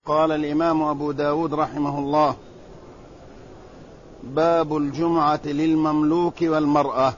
قال الإمام أبو داود رحمه الله: باب الجمعة للمملوك والمرأة.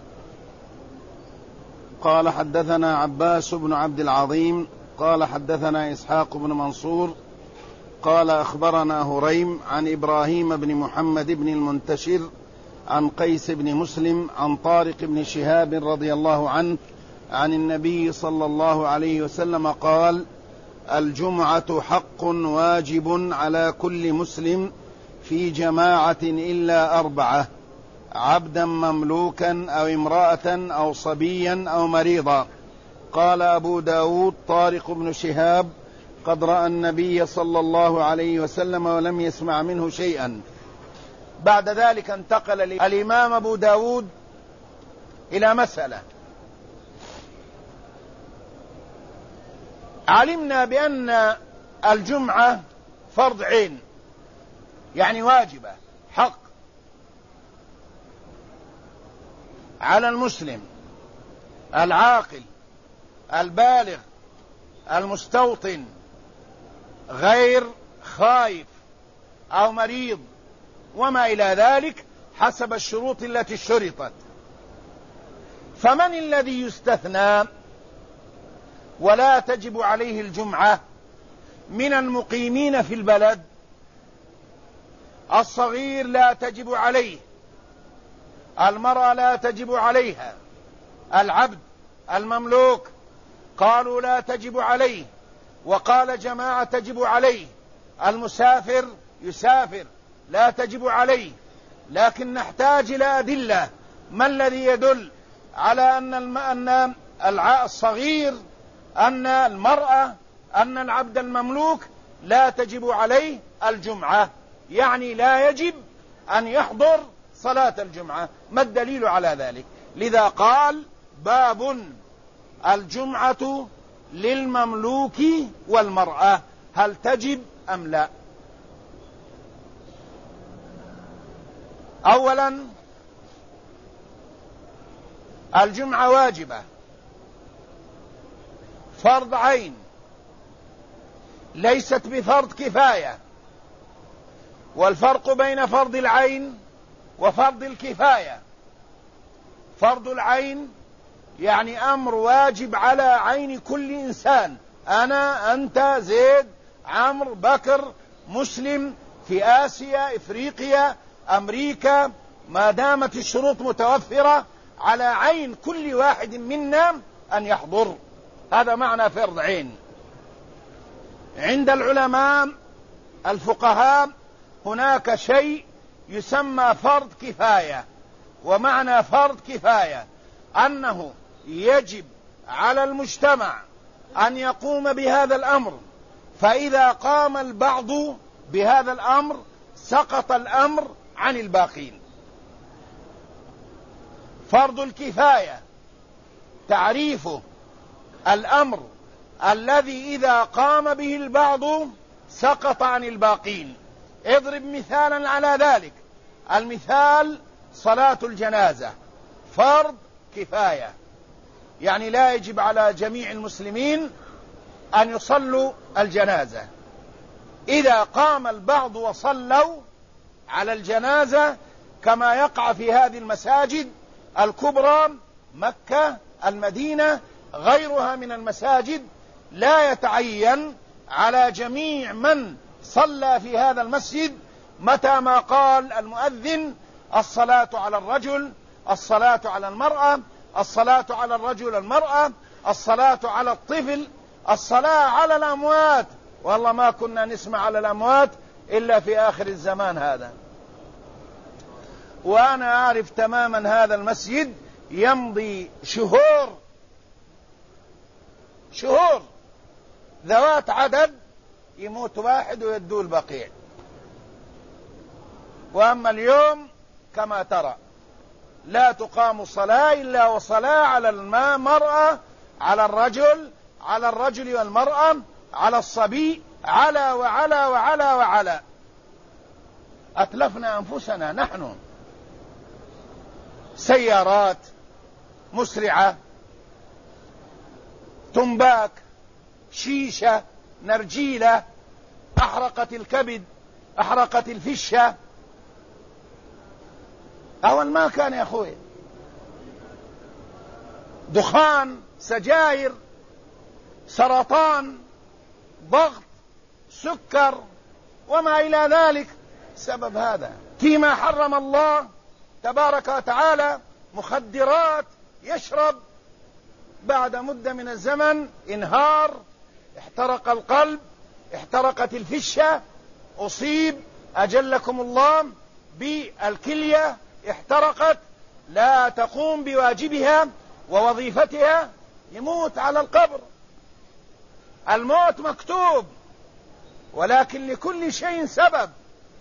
قال: حدثنا عباس بن عبد العظيم قال حدثنا إسحاق بن منصور قال أخبرنا هريم عن إبراهيم بن محمد بن المنتشر عن قيس بن مسلم عن طارق بن شهاب رضي الله عنه عن النبي صلى الله عليه وسلم قال: الجمعة حق واجب على كل مسلم في جماعة إلا 4: عبدا مملوكا أو امرأة أو صبيا أو مريضا. قال أبو داود: طارق بن شهاب قد رأى النبي صلى الله عليه وسلم ولم يسمع منه شيئا. بعد ذلك انتقل الإمام أبو داود إلى مسألة. علمنا بأن الجمعة فرض عين، يعني واجبة، حق على المسلم العاقل البالغ المستوطن غير خائف أو مريض وما إلى ذلك حسب الشروط التي شرطت. فمن الذي يستثنى ولا تجب عليه الجمعة من المقيمين في البلد؟ الصغير لا تجب عليه، المرأة لا تجب عليها، العبد المملوك قالوا لا تجب عليه، وقال جماعة تجب عليه، المسافر يسافر لا تجب عليه. لكن نحتاج إلى أدلة. ما الذي يدل على أن الصغير، أن المرأة، أن العبد المملوك لا تجب عليه الجمعة، يعني لا يجب أن يحضر صلاة الجمعة؟ ما الدليل على ذلك؟ لذا قال: باب الجمعة للمملوك والمرأة، هل تجب أم لا؟ أولا، الجمعة واجبة، فرض عين، ليست بفرض كفاية. والفرق بين فرض العين وفرض الكفاية: فرض العين يعني أمر واجب على عين كل إنسان، أنا، أنت، زيد، عمرو، بكر، مسلم في آسيا، إفريقيا، أمريكا، ما دامت الشروط متوفرة على عين كل واحد منا أن يحضر. هذا معنى فرض عين. عند العلماء الفقهاء هناك شيء يسمى فرض كفاية. ومعنى فرض كفاية أنه يجب على المجتمع أن يقوم بهذا الأمر، فإذا قام البعض بهذا الأمر سقط الأمر عن الباقين. فرض الكفاية تعريفه الأمر الذي إذا قام به البعض سقط عن الباقين. اضرب مثالا على ذلك. المثال: صلاة الجنازة فرض كفاية، يعني لا يجب على جميع المسلمين أن يصلوا الجنازة. إذا قام البعض وصلوا على الجنازة كما يقع في هذه المساجد الكبرى، مكة، المدينة، غيرها من المساجد، لا يتعين على جميع من صلى في هذا المسجد متى ما قال المؤذن: الصلاة على الرجل، الصلاة على المرأة، الصلاة على الرجل المرأة، الصلاة على الطفل، الصلاة على الأموات. والله ما كنا نسمع على الأموات إلا في آخر الزمان هذا. وأنا أعرف تماما هذا المسجد يمضي شهور ذوات عدد يموت واحد ويدوه البقيع. وأما اليوم كما ترى لا تقام صلاة إلا وصلاة على المرأة، على الرجل، على الرجل والمرأة، على الصبي، على وعلى وعلى وعلى. أتلفنا أنفسنا نحن. سيارات مسرعة، تنباك، شيشة، نرجيلة، أحرقت الكبد، أحرقت الفشة. أول ما كان يا أخوي، دخان، سجاير، سرطان، ضغط، سكر وما إلى ذلك سبب هذا. فيما حرم الله تبارك وتعالى مخدرات، يشرب، بعد مدة من الزمن انهار، احترق القلب، احترقت الفشة، أصيب أجلكم الله بالكلية، احترقت، لا تقوم بواجبها ووظيفتها، يموت على القبر. الموت مكتوب، ولكن لكل شيء سبب،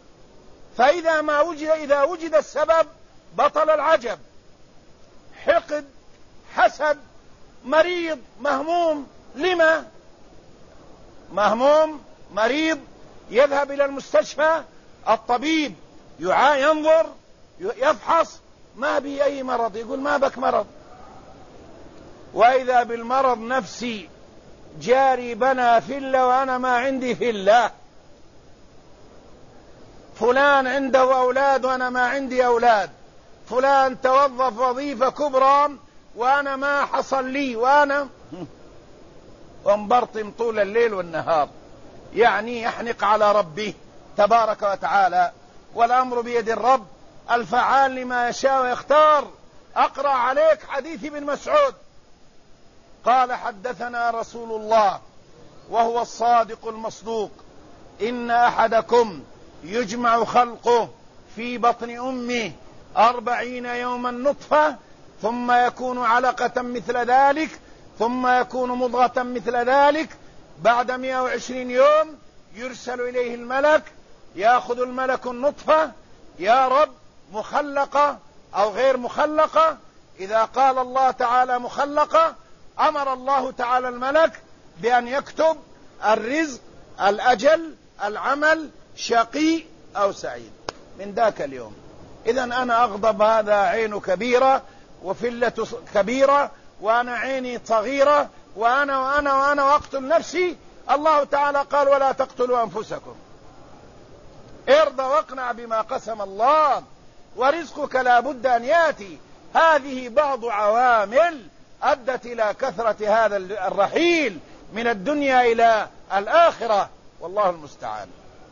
إذا وجد السبب بطل العجب. حقد، حسد، مريض، مهموم، لما؟ مهموم، مريض، يذهب إلى المستشفى، الطبيب ينظر، يفحص، ما بي أي مرض، يقول ما بك مرض، وإذا بالمرض نفسي، جاري بنى فلة وأنا ما عندي فلة، فلان عنده أولاد وأنا ما عندي أولاد، فلان توظف وظيفة كبرى وأنا ما حصل لي، وأنا ومبرطم طول الليل والنهار، يعني يحنق على ربه تبارك وتعالى. والأمر بيد الرب الفعال لما يشاء ويختار. أقرأ عليك حديث ابن مسعود قال: حدثنا رسول الله وهو الصادق المصدوق: إن أحدكم يجمع خلقه في بطن أمه 40 يوما نطفة، ثم يكون علقة مثل ذلك، ثم يكون مضغة مثل ذلك، بعد 120 يوم يرسل إليه الملك، يأخذ الملك النطفة: يا رب مخلقة أو غير مخلقة؟ إذا قال الله تعالى مخلقة، أمر الله تعالى الملك بأن يكتب الرزق، الأجل، العمل، شقي أو سعيد من ذاك اليوم. إذن أنا أغضب، هذا عين كبيرة وفلة كبيرة، وأنا عيني صغيرة، وأنا وأقتل نفسي. الله تعالى قال: ولا تقتلوا أنفسكم. ارضى واقنع بما قسم الله، ورزقك لا بد أن يأتي. هذه بعض عوامل أدت إلى كثرة هذا الرحيل من الدنيا إلى الآخرة، والله المستعان.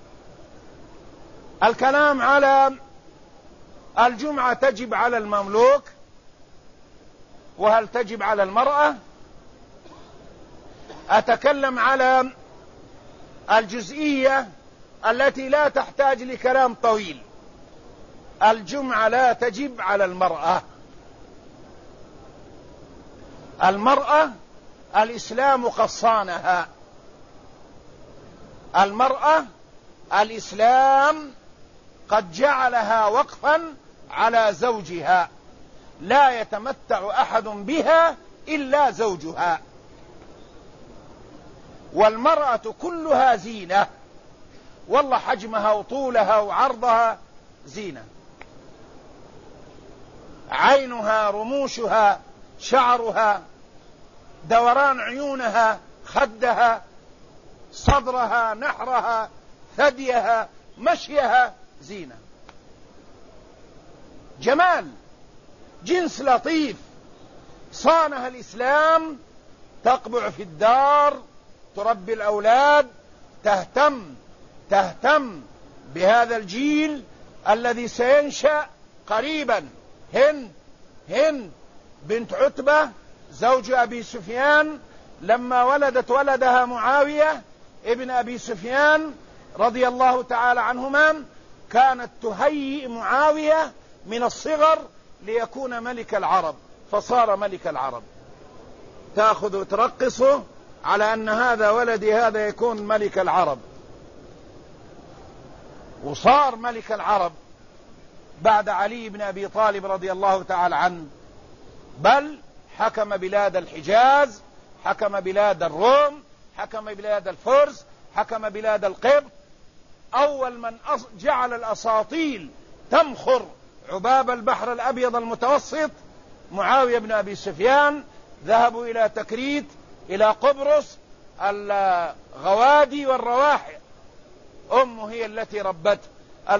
الكلام على الجمعة تجب على المملوك، وهل تجب على المرأة؟ أتكلم على الجزئية التي لا تحتاج لكلام طويل. الجمعة لا تجب على المرأة. المرأة الإسلام قصانها. المرأة الإسلام قد جعلها وقفا على زوجها، لا يتمتع أحد بها إلا زوجها. والمرأة كلها زينة، والله حجمها وطولها وعرضها زينة، عينها، رموشها، شعرها، دوران عيونها، خدها، صدرها، نحرها، ثديها، مشيها، زينة، جمال، جنس لطيف صانها الإسلام. تقبع في الدار، تربي الأولاد، تهتم بهذا الجيل الذي سينشأ قريبا. هند بنت عتبة زوج أبي سفيان، لما ولدت ولدها معاوية ابن أبي سفيان رضي الله تعالى عنهما، كانت تهيئ معاوية من الصغر ليكون ملك العرب، فصار ملك العرب، تأخذ وترقصه على أن هذا ولدي، هذا يكون ملك العرب، وصار ملك العرب بعد علي بن أبي طالب رضي الله تعالى عنه. بل حكم بلاد الحجاز، حكم بلاد الروم، حكم بلاد الفرس، حكم بلاد القبط. أول من جعل الأساطيل تمخر عباب البحر الأبيض المتوسط معاوية بن أبي سفيان. ذهبوا إلى تكريت، إلى قبرص، الغوادي والرواحل، أمه هي التي ربته.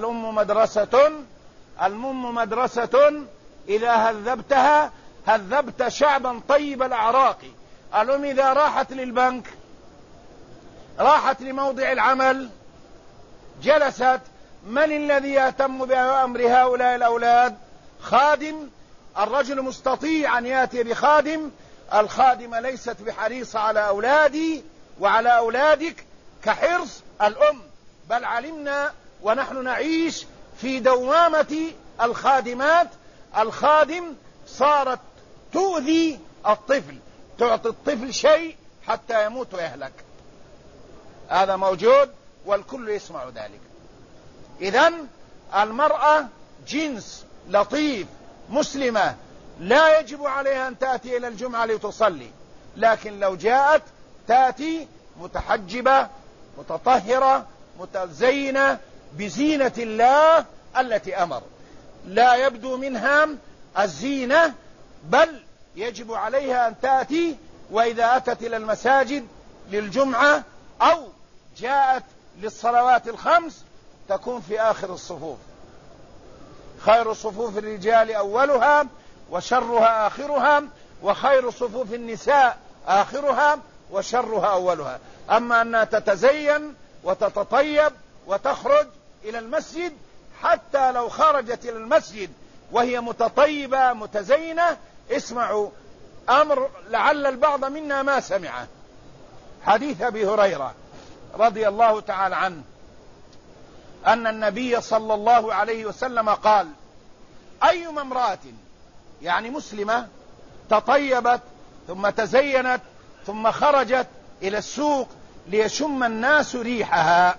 الأم مدرسة إذا هذبتها هذبت شعبا طيب الأعراق. الأم إذا راحت للبنك، راحت لموضع العمل، جلست، من الذي يهتم بأمر هؤلاء الأولاد؟ خادم. الرجل مستطيع أن يأتي بخادم، الخادمة ليست بحريصة على أولادي وعلى أولادك كحرص الأم، بل علمنا ونحن نعيش في دوامة الخادمات. الخادم صارت تؤذي الطفل، تعطي الطفل شيء حتى يموت ويهلك. هذا موجود والكل يسمع ذلك. إذن المرأة جنس لطيف مسلمة، لا يجب عليها أن تأتي إلى الجمعة لتصلي، لكن لو جاءت تأتي متحجبة متطهرة متزينة بزينة الله التي أمر، لا يبدو منها الزينة، بل يجب عليها أن تأتي، وإذا أتت إلى المساجد للجمعة أو جاءت للصلوات الخمس تكون في آخر الصفوف. خير صفوف الرجال أولها وشرها آخرها، وخير صفوف النساء آخرها وشرها أولها. أما أنها تتزين وتتطيب وتخرج إلى المسجد، حتى لو خرجت إلى المسجد وهي متطيبة متزينة، اسمعوا أمر لعل البعض منا ما سمعه. حديث أبي هريرة رضي الله تعالى عنه أن النبي صلى الله عليه وسلم قال: أيما امرأة يعني مسلمة تطيبت ثم تزينت ثم خرجت إلى السوق ليشم الناس ريحها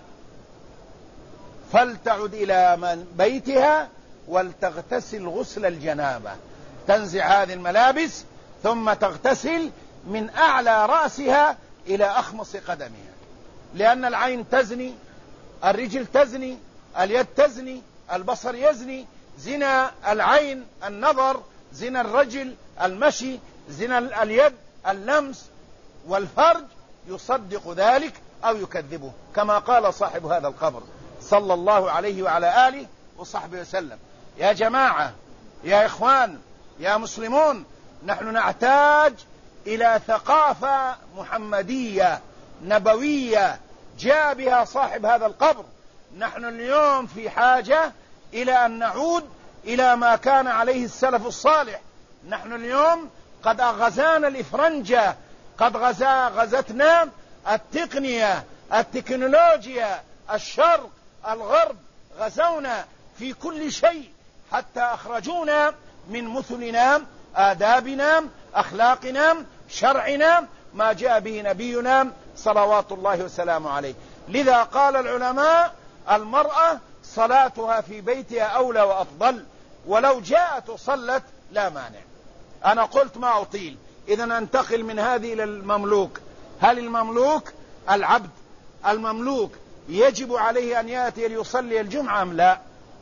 فلتعد إلى بيتها ولتغتسل غسل الجنابة، تنزع هذه الملابس ثم تغتسل من أعلى رأسها إلى أخمص قدمها، لأن العين تزني، الرجل تزني، اليد تزني، البصر يزني. زنا العين النظر، زنا الرجل المشي، زنا اليد اللمس، والفرج يصدق ذلك أو يكذبه، كما قال صاحب هذا القبر صلى الله عليه وعلى آله وصحبه وسلم. يا جماعة، يا إخوان، يا مسلمون، نحن نحتاج إلى ثقافة محمدية نبوية جاء بها صاحب هذا القبر. نحن اليوم في حاجة إلى أن نعود إلى ما كان عليه السلف الصالح. نحن اليوم قد غزانا الإفرنجة، قد غزتنا التقنية، التكنولوجيا، الشرق، الغرب، غزونا في كل شيء حتى أخرجونا من مثلنا، آدابنا، أخلاقنا، شرعنا، ما جاء به نبينا صلوات الله وسلامه عليه. لذا قال العلماء: المرأة صلاتها في بيتها أولى وأفضل، ولو جاءت وصلت لا مانع. أنا قلت ما أطيل، إذن أنتقل من هذه إلى المملوك. هل المملوك العبد المملوك يجب عليه أن يأتي ليصلي الجمعة أم لا؟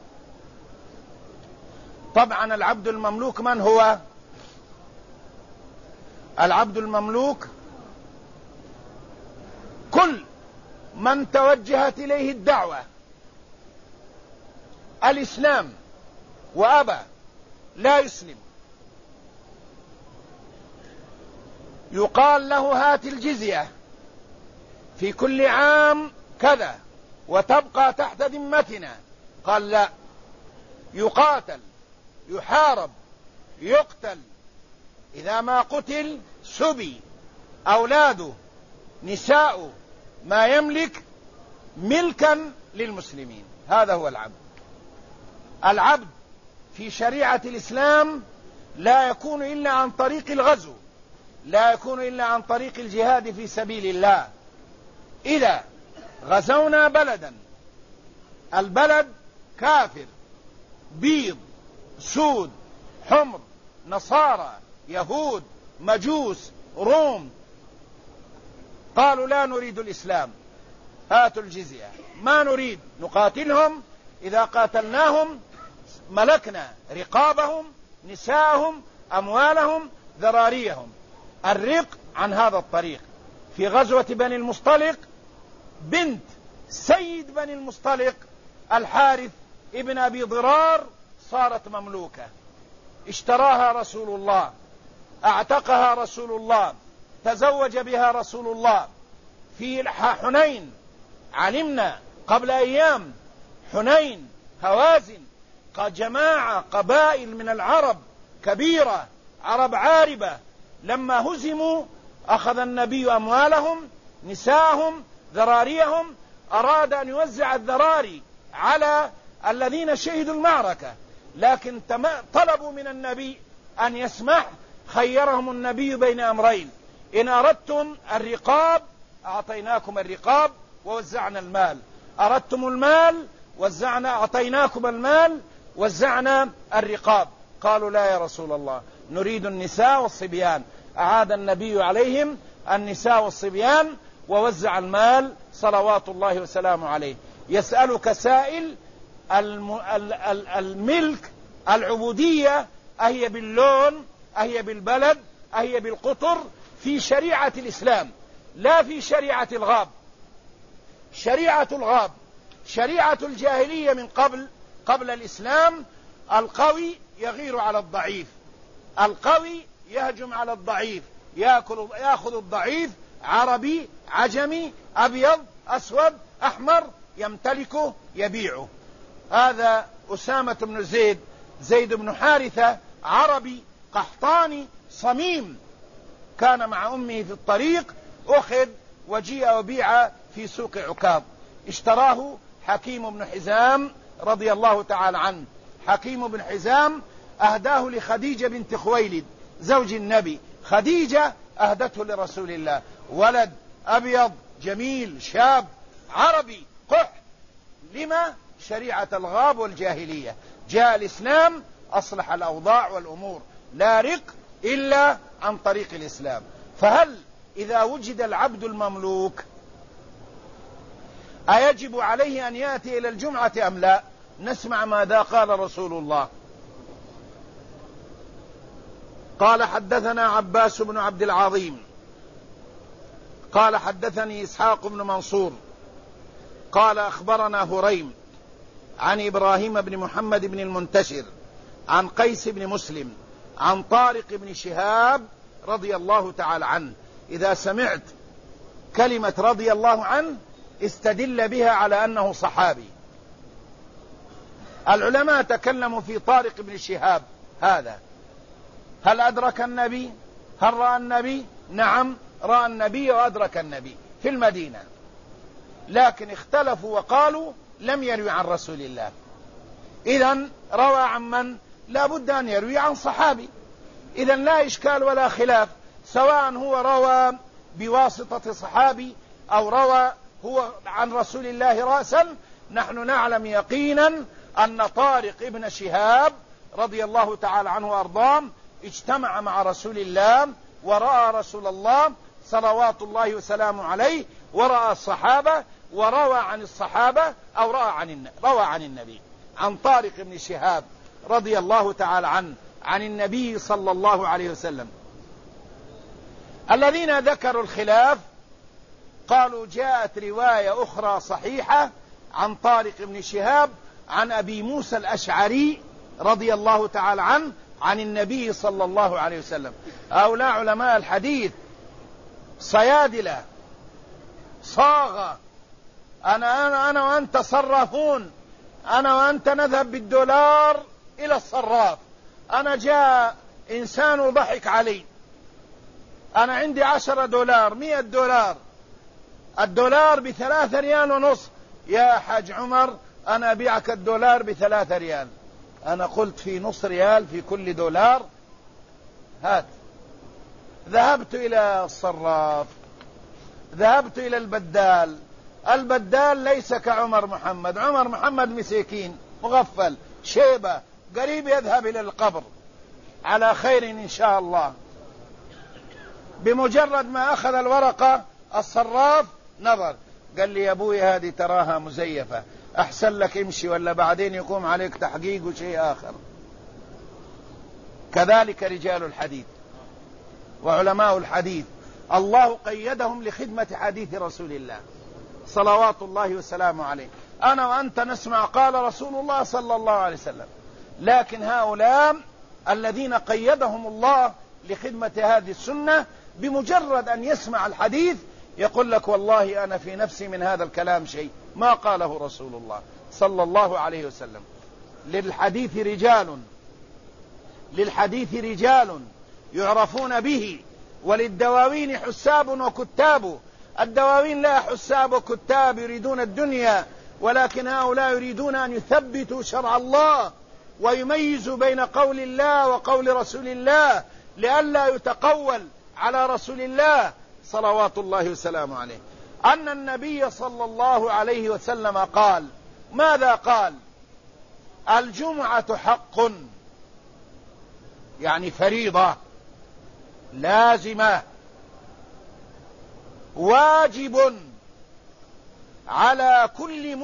طبعا العبد المملوك من هو؟ العبد المملوك كل من توجهت إليه الدعوة الإسلام وأبى لا يسلم، يقال له: هات الجزية في كل عام كذا وتبقى تحت ذمتنا. قال: لا، يقاتل، يحارب، يقتل، إذا ما قتل سبي، أولاده، نساؤه، ما يملك ملكا للمسلمين. هذا هو العبد. العبد في شريعة الإسلام لا يكون إلا عن طريق الغزو، لا يكون إلا عن طريق الجهاد في سبيل الله. إذا غزونا بلدا، البلد كافر، بيض، سود، حمر، نصارى، يهود، مجوس، روم، قالوا: لا نريد الإسلام، هاتوا الجزية، ما نريد، نقاتلهم، إذا قاتلناهم ملكنا رقابهم، نساءهم، أموالهم، ذراريهم. الرق عن هذا الطريق. في غزوة بني المصطلق بنت سيد بني المصطلق الحارث ابن أبي ضرار صارت مملوكة، اشتراها رسول الله، اعتقها رسول الله، تزوج بها رسول الله في حنين. علمنا قبل أيام حنين، هوازن، جماعة قبائل من العرب كبيرة، عرب عاربة، لما هزموا أخذ النبي أموالهم، نساءهم، ذراريهم، أراد أن يوزع الذراري على الذين شهدوا المعركة، لكن طلبوا من النبي أن يسمح. خيرهم النبي بين أمرين: إن أردتم الرقاب أعطيناكم الرقاب ووزعنا المال، أردتم المال أعطيناكم المال وزعنا الرقاب. قالوا: لا يا رسول الله، نريد النساء والصبيان. أعاد النبي عليهم النساء والصبيان ووزع المال صلوات الله وسلامه عليه. يسألك سائل: الملك، العبودية، أهي باللون، أهي بالبلد، أهي بالقطر، في شريعة الإسلام لا في شريعة الغاب. شريعة الغاب شريعة الجاهلية من قبل الإسلام. القوي يغير على الضعيف، القوي يهجم على الضعيف، يأخذ الضعيف، عربي، عجمي، أبيض، أسود، أحمر، يمتلكه، يبيعه. هذا أسامة بن زيد بن حارثة، عربي قحطاني صميم، كان مع أمه في الطريق، أخذ وجيء وبيع في سوق عكاظ. اشتراه حكيم بن حزام رضي الله تعالى عنه. حكيم بن حزام أهداه لخديجة بنت خويلد زوج النبي. خديجة أهدته لرسول الله، ولد أبيض جميل شاب عربي قح. لما؟ شريعة الغاب والجاهلية. جاء الإسلام أصلح الأوضاع والأمور، لا رق إلا عن طريق الإسلام. فهل إذا وجد العبد المملوك أيجب عليه أن يأتي إلى الجمعة أم لا؟ نسمع ماذا قال رسول الله. قال: حدثنا عباس بن عبد العظيم قال: حدثني إسحاق بن منصور قال: أخبرنا هريم عن إبراهيم بن محمد بن المنتشر عن قيس بن مسلم عن طارق بن شهاب رضي الله تعالى عنه. إذا سمعت كلمة رضي الله عنه استدل بها على أنه صحابي. العلماء تكلموا في طارق بن شهاب هذا، هل أدرك النبي؟ هل رأى النبي؟ نعم، رأى النبي وأدرك النبي في المدينة، لكن اختلفوا وقالوا لم يروي عن رسول الله. إذن روى عن من؟ لا بد أن يروي عن صحابي. إذن لا إشكال ولا خلاف، سواء هو روى بواسطة صحابي أو روى هو عن رسول الله رأسا. نحن نعلم يقينا أن طارق ابن شهاب رضي الله تعالى عنه وأرضاه اجتمع مع رسول الله ورأى رسول الله صلوات الله وسلامه عليه، ورأى الصحابة، وروى عن الصحابة أو روى عن النبي. عن طارق بن شهاب رضي الله تعالى عنه عن النبي صلى الله عليه وسلم. الذين ذكروا الخلاف قالوا جاءت رواية أخرى صحيحة عن طارق بن شهاب عن أبي موسى الأشعري رضي الله تعالى عنه عن النبي صلى الله عليه وسلم. هؤلاء علماء الحديث صيادلة صاغة، أنا وأنت صرافون، أنا وأنت نذهب بالدولار إلى الصراف. أنا جاء إنسان وضحك علي، أنا عندي 10 دولار 100 دولار، الدولار ب3 ريال ونصف. يا حاج عمر أنا أبيعك الدولار ب3 ريال. أنا قلت في نص ريال في كل دولار، هات. ذهبت إلى الصراف، ذهبت إلى البدال. البدال ليس كعمر محمد، عمر محمد مسكين مغفل شيبة قريب يذهب إلى القبر على خير إن شاء الله. بمجرد ما أخذ الورقة الصراف نظر، قال لي يا أبوي هذه تراها مزيفة، أحسن لك امشي ولا بعدين يقوم عليك تحقيق وشيء آخر. كذلك رجال الحديث وعلماء الحديث الله قيدهم لخدمة حديث رسول الله. صلوات الله وسلامه عليه. أنا وأنت نسمع قال رسول الله صلى الله عليه وسلم، لكن هؤلاء الذين قيدهم الله لخدمة هذه السنة بمجرد أن يسمع الحديث يقول لك والله أنا في نفسي من هذا الكلام شيء ما قاله رسول الله صلى الله عليه وسلم. للحديث رجال يعرفون به، وللدواوين حساب وكتاب. الدواوين لا حساب وكتاب يريدون الدنيا، ولكن هؤلاء يريدون أن يثبتوا شرع الله ويميزوا بين قول الله وقول رسول الله لئلا يتقول على رسول الله صلوات الله وسلامه عليه. أن النبي صلى الله عليه وسلم قال، ماذا قال؟ الجمعة حق، يعني فريضة لازمة واجب على كل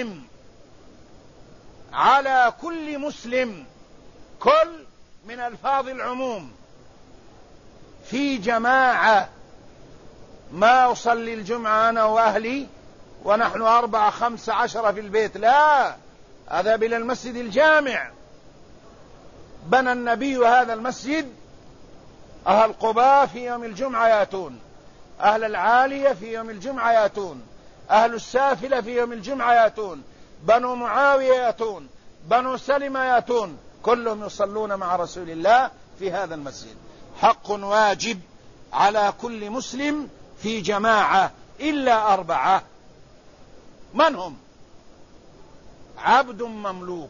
مسلم، كل من ألفاظ العموم، في جماعة. ما أصلي الجمعة أنا وأهلي ونحن 4 5 10 في البيت، لا، أذهب إلى المسجد الجامع. بنى النبي هذا المسجد، أهل قباء في يوم الجمعة يأتون، أهل العالية في يوم الجمعة يأتون، أهل السافلة في يوم الجمعة يأتون، بنو معاوية يأتون، بنو سلمة يأتون، كلهم يصلون مع رسول الله في هذا المسجد. حق واجب على كل مسلم في جماعة إلا 4. من هم؟ عبد مملوك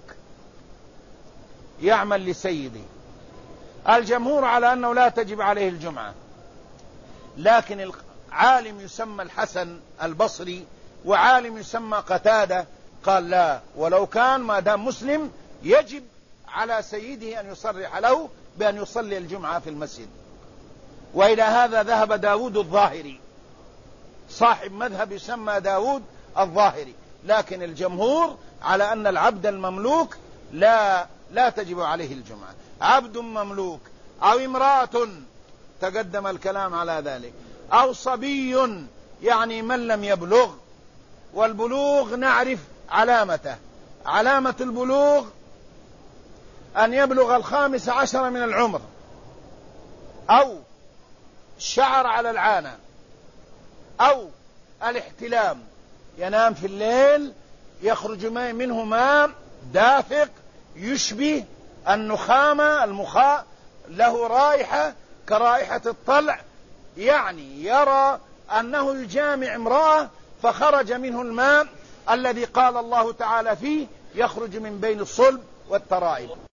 يعمل لسيده. الجمهور على أنه لا تجب عليه الجمعة، لكن عالم يسمى الحسن البصري وعالم يسمى قتادة قال لا، ولو كان ما دام مسلم يجب على سيده أن يصرح له بأن يصلي الجمعة في المسجد. وإلى هذا ذهب داود الظاهري، صاحب مذهب يسمى داود الظاهري. لكن الجمهور على أن العبد المملوك لا تجب عليه الجمعة. عبد مملوك أو امرأة تقدم الكلام على ذلك، أو صبي يعني من لم يبلغ، والبلوغ نعرف علامته. علامة البلوغ أن يبلغ 15 من العمر، أو الشعر على العانة، أو الاحتلام، ينام في الليل يخرج منه ماء دافق يشبه النخامة، المخاء له رائحة كرائحة الطلع، يعني يرى أنه يجامع امرأة فخرج منه الماء الذي قال الله تعالى فيه يخرج من بين الصلب والترائب.